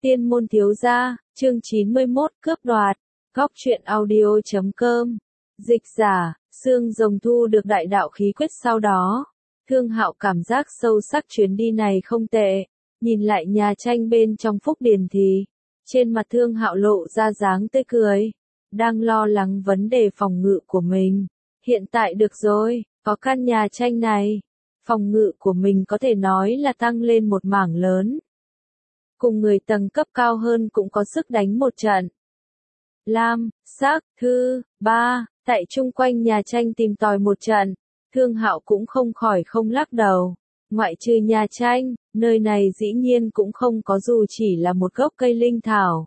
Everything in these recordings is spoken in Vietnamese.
Tiên môn thiếu gia, chương 91, cướp đoạt. Góc truyện audio.com. Dịch giả, xương rồng thu được đại đạo khí quyết sau đó. Thương Hạo cảm giác sâu sắc chuyến đi này không tệ. Nhìn lại nhà tranh bên trong Phúc Điền thì, trên mặt Thương Hạo lộ ra dáng tươi cười. Đang lo lắng vấn đề phòng ngự của mình. Hiện tại được rồi, có căn nhà tranh này. Phòng ngự của mình có thể nói là tăng lên một mảng lớn. Cùng người tầng cấp cao hơn cũng có sức đánh một trận. Lam, Sắc, Thư, Ba, tại chung quanh nhà tranh tìm tòi một trận, Thương Hạo cũng không khỏi không lắc đầu. Ngoại trừ nhà tranh, nơi này dĩ nhiên cũng không có dù chỉ là một gốc cây linh thảo.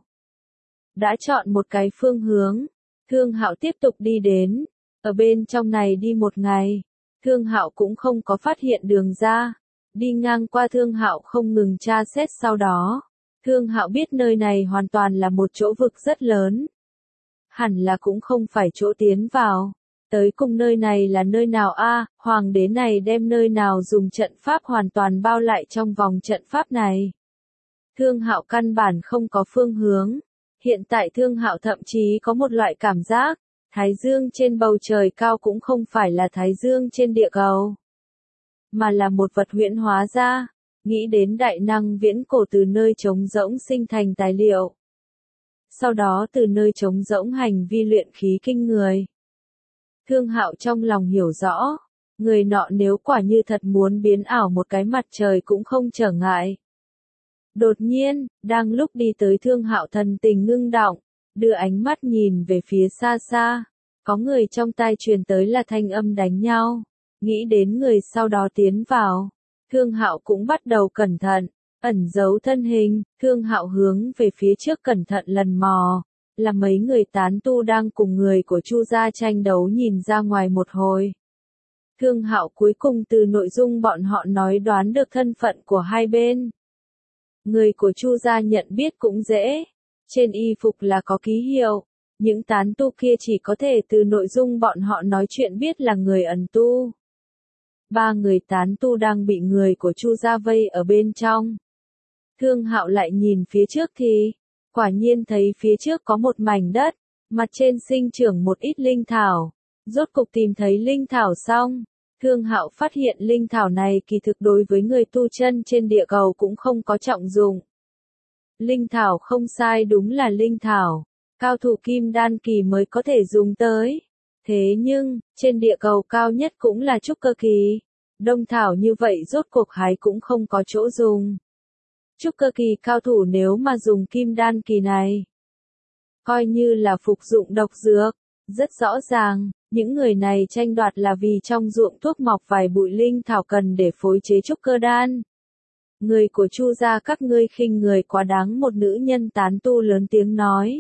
Đã chọn một cái phương hướng, Thương Hạo tiếp tục đi đến. Ở bên trong này đi một ngày, Thương Hạo cũng không có phát hiện đường ra. Đi ngang qua Thương Hạo không ngừng tra xét sau đó. Thương Hạo biết nơi này hoàn toàn là một chỗ vực rất lớn. Hẳn là cũng không phải chỗ tiến vào. Tới cùng nơi này là nơi nào a? Hoàng đế này đem nơi nào dùng trận pháp hoàn toàn bao lại trong vòng trận pháp này. Thương Hạo căn bản không có phương hướng. Hiện tại Thương Hạo thậm chí có một loại cảm giác, Thái Dương trên bầu trời cao cũng không phải là Thái Dương trên địa cầu, mà là một vật huyễn hóa ra. Nghĩ đến đại năng viễn cổ từ nơi trống rỗng sinh thành tài liệu. Sau đó từ nơi trống rỗng hành vi luyện khí kinh người. Thương Hạo trong lòng hiểu rõ, người nọ nếu quả như thật muốn biến ảo một cái mặt trời cũng không trở ngại. Đột nhiên, đang lúc đi tới Thương Hạo thần tình ngưng đọng, đưa ánh mắt nhìn về phía xa xa, có người trong tai truyền tới là thanh âm đánh nhau, nghĩ đến người sau đó tiến vào. Thương Hạo cũng bắt đầu cẩn thận, ẩn giấu thân hình, Thương Hạo hướng về phía trước cẩn thận lần mò, là mấy người tán tu đang cùng người của Chu gia tranh đấu nhìn ra ngoài một hồi. Thương Hạo cuối cùng từ nội dung bọn họ nói đoán được thân phận của hai bên. Người của Chu gia nhận biết cũng dễ, trên y phục là có ký hiệu, những tán tu kia chỉ có thể từ nội dung bọn họ nói chuyện biết là người ẩn tu. Ba người tán tu đang bị người của Chu gia vây ở bên trong. Thương Hạo lại nhìn phía trước thì, quả nhiên thấy phía trước có một mảnh đất, mặt trên sinh trưởng một ít linh thảo. Rốt cục tìm thấy linh thảo xong, Thương Hạo phát hiện linh thảo này kỳ thực đối với người tu chân trên địa cầu cũng không có trọng dụng. Linh thảo không sai, đúng là linh thảo, cao thủ kim đan kỳ mới có thể dùng tới. Thế nhưng, trên địa cầu cao nhất cũng là trúc cơ kỳ. Đông thảo như vậy rốt cuộc hái cũng không có chỗ dùng. Trúc cơ kỳ cao thủ nếu mà dùng kim đan kỳ này, coi như là phục dụng độc dược. Rất rõ ràng, những người này tranh đoạt là vì trong ruộng thuốc mọc vài bụi linh thảo cần để phối chế trúc cơ đan. Người của Chu gia các ngươi khinh người quá đáng, một nữ nhân tán tu lớn tiếng nói.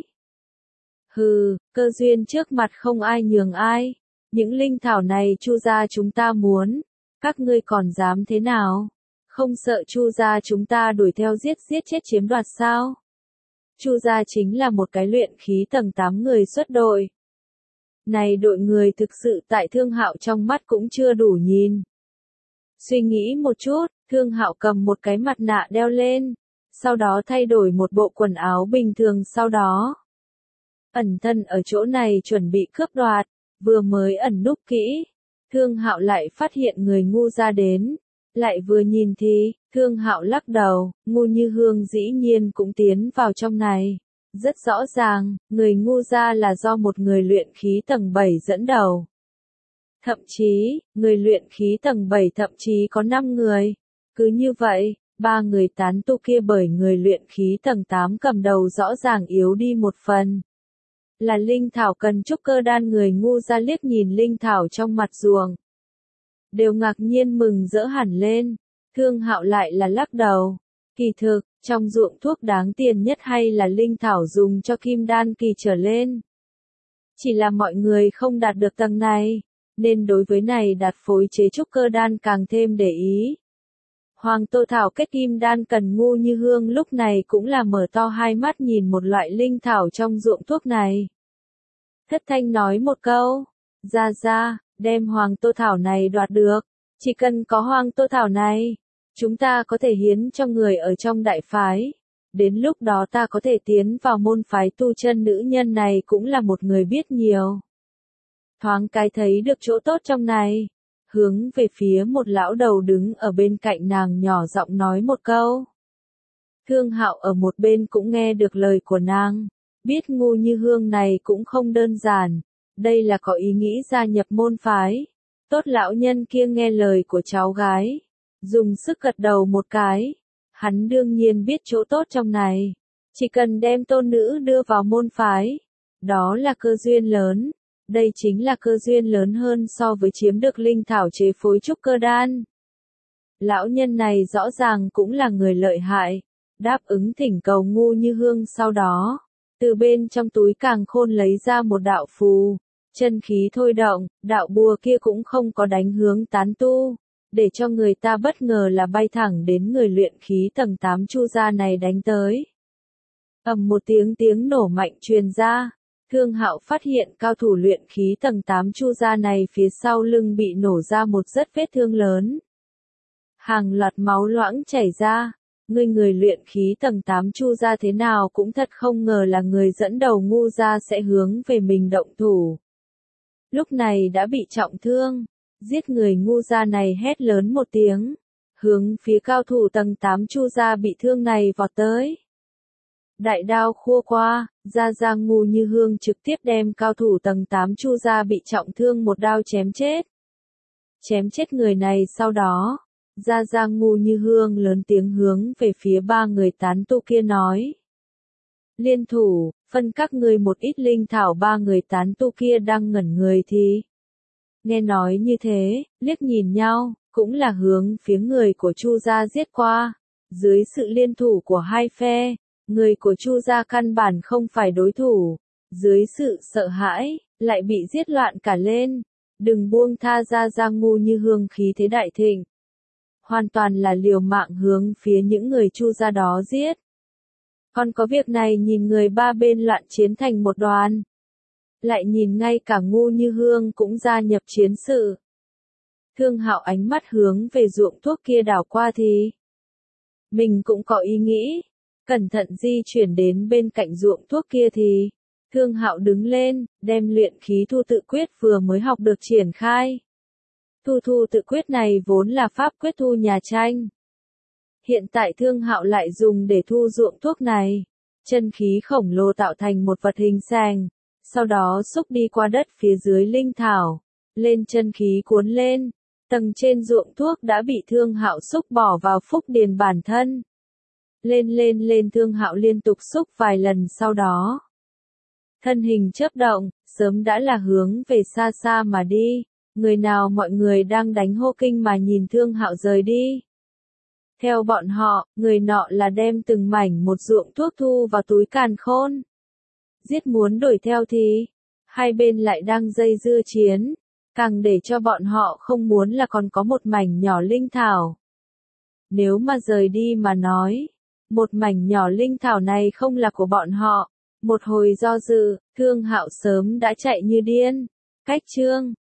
Hừ, cơ duyên trước mặt không ai nhường ai. Những linh thảo này Chu gia chúng ta muốn, các ngươi còn dám thế nào? Không sợ Chu gia chúng ta đuổi theo giết chết chiếm đoạt sao? Chu gia chính là một cái luyện khí tầng 8 người xuất đội. Này đội người thực sự tại Thương Hạo trong mắt cũng chưa đủ nhìn. Suy nghĩ một chút, Thương Hạo cầm một cái mặt nạ đeo lên, sau đó thay đổi một bộ quần áo bình thường, sau đó ẩn thân ở chỗ này chuẩn bị cướp đoạt. Vừa mới ẩn núp kỹ, Thương Hạo lại phát hiện người ngu ra đến. Lại vừa nhìn thì, Thương Hạo lắc đầu, ngu như hương dĩ nhiên cũng tiến vào trong này. Rất rõ ràng, người ngu ra là do một người luyện khí tầng 7 dẫn đầu. Thậm chí, người luyện khí tầng 7 thậm chí có 5 người. Cứ như vậy, ba người tán tu kia bởi người luyện khí tầng 8 cầm đầu rõ ràng yếu đi một phần. Là linh thảo cần trúc cơ đan, người ngu ra liếc nhìn linh thảo trong mặt ruộng, đều ngạc nhiên mừng rỡ hẳn lên. Thương Hạo lại là lắc đầu. Kỳ thực, trong ruộng thuốc đáng tiền nhất hay là linh thảo dùng cho kim đan kỳ trở lên. Chỉ là mọi người không đạt được tầng này, nên đối với này đạt phối chế trúc cơ đan càng thêm để ý. Hoàng Tô Thảo kết kim đan cần ngu như hương lúc này cũng là mở to hai mắt nhìn một loại linh thảo trong ruộng thuốc này. Thất thanh nói một câu, ra, đem Hoàng Tô Thảo này đoạt được, chỉ cần có Hoàng Tô Thảo này, chúng ta có thể hiến cho người ở trong đại phái. đến lúc đó ta có thể tiến vào môn phái tu chân nữ nhân này cũng là một người biết nhiều. Thoáng cái thấy được chỗ tốt trong này, hướng về phía một lão đầu đứng ở bên cạnh nàng nhỏ giọng nói một câu. Thương Hạo ở một bên cũng nghe được lời của nàng, biết Ngu Như Hương này cũng không đơn giản, đây là có ý nghĩ gia nhập môn phái. Tốt lão nhân kia nghe lời của cháu gái, dùng sức gật đầu một cái, hắn đương nhiên biết chỗ tốt trong này, chỉ cần đem tôn nữ đưa vào môn phái, đó là cơ duyên lớn, đây chính là cơ duyên lớn hơn so với chiếm được linh thảo chế phối trúc cơ đan. Lão nhân này rõ ràng cũng là người lợi hại, đáp ứng thỉnh cầu Ngu Như Hương sau đó, từ bên trong túi càn khôn lấy ra một đạo phù, chân khí thôi động, đạo bùa kia cũng không có đánh hướng tán tu, để cho người ta bất ngờ là bay thẳng đến người luyện khí tầng 8 Chu gia này đánh tới. Ầm một tiếng nổ mạnh truyền ra, Thương Hạo phát hiện cao thủ luyện khí tầng 8 Chu gia này phía sau lưng bị nổ ra một rất vết thương lớn. Hàng loạt máu loãng chảy ra, người luyện khí tầng 8 Chu gia thế nào cũng thật không ngờ là người dẫn đầu Ngu gia sẽ hướng về mình động thủ. Lúc này đã bị trọng thương, giết người Ngu gia này hét lớn một tiếng, hướng phía cao thủ tầng 8 Chu gia bị thương này vọt tới. Đại đao khua qua, ra Ngu Như Hương trực tiếp đem cao thủ tầng 8 Chu gia bị trọng thương một đao chém chết. Chém chết người này sau đó, ra Ngu Như Hương lớn tiếng hướng về phía ba người tán tu kia nói. Liên thủ, phân các ngươi một ít linh thảo. Ba người tán tu kia đang ngẩn người thì. Nghe nói như thế, liếc nhìn nhau, cũng là hướng phía người của Chu gia giết qua. Dưới sự liên thủ của hai phe, người của Chu gia căn bản không phải đối thủ. Dưới sự sợ hãi, lại bị giết loạn cả lên. Đừng buông tha ra Ngu Như Hương khí thế đại thịnh. Hoàn toàn là liều mạng hướng phía những người Chu gia đó giết. Còn có việc này nhìn người ba bên loạn chiến thành một đoàn. Lại nhìn ngay cả Ngu Như Hương cũng gia nhập chiến sự. Thương Hạo ánh mắt hướng về ruộng thuốc kia đảo qua thì. Mình cũng có ý nghĩ. Cẩn thận di chuyển đến bên cạnh ruộng thuốc kia thì. Thương Hạo đứng lên, đem luyện khí thu tự quyết vừa mới học được triển khai. Thu tự quyết này vốn là pháp quyết thu nhà tranh. Hiện tại Thương Hạo lại dùng để thu ruộng thuốc này. Chân khí khổng lồ tạo thành một vật hình sàng, sau đó xúc đi qua đất phía dưới linh thảo, lên chân khí cuốn lên, tầng trên ruộng thuốc đã bị Thương Hạo xúc bỏ vào phúc điền bản thân. Lên Thương Hạo liên tục xúc vài lần sau đó. Thân hình chớp động, sớm đã là hướng về xa xa mà đi, người nào mọi người đang đánh hô kinh mà nhìn Thương Hạo rời đi. Theo bọn họ, người nọ là đem từng mảnh một ruộng thuốc thu vào túi càn khôn. Giết muốn đuổi theo thì, hai bên lại đang dây dưa chiến, càng để cho bọn họ không muốn là còn có một mảnh nhỏ linh thảo. Nếu mà rời đi mà nói, một mảnh nhỏ linh thảo này không là của bọn họ, một hồi do dự, Thương Hạo sớm đã chạy như điên. Cách chương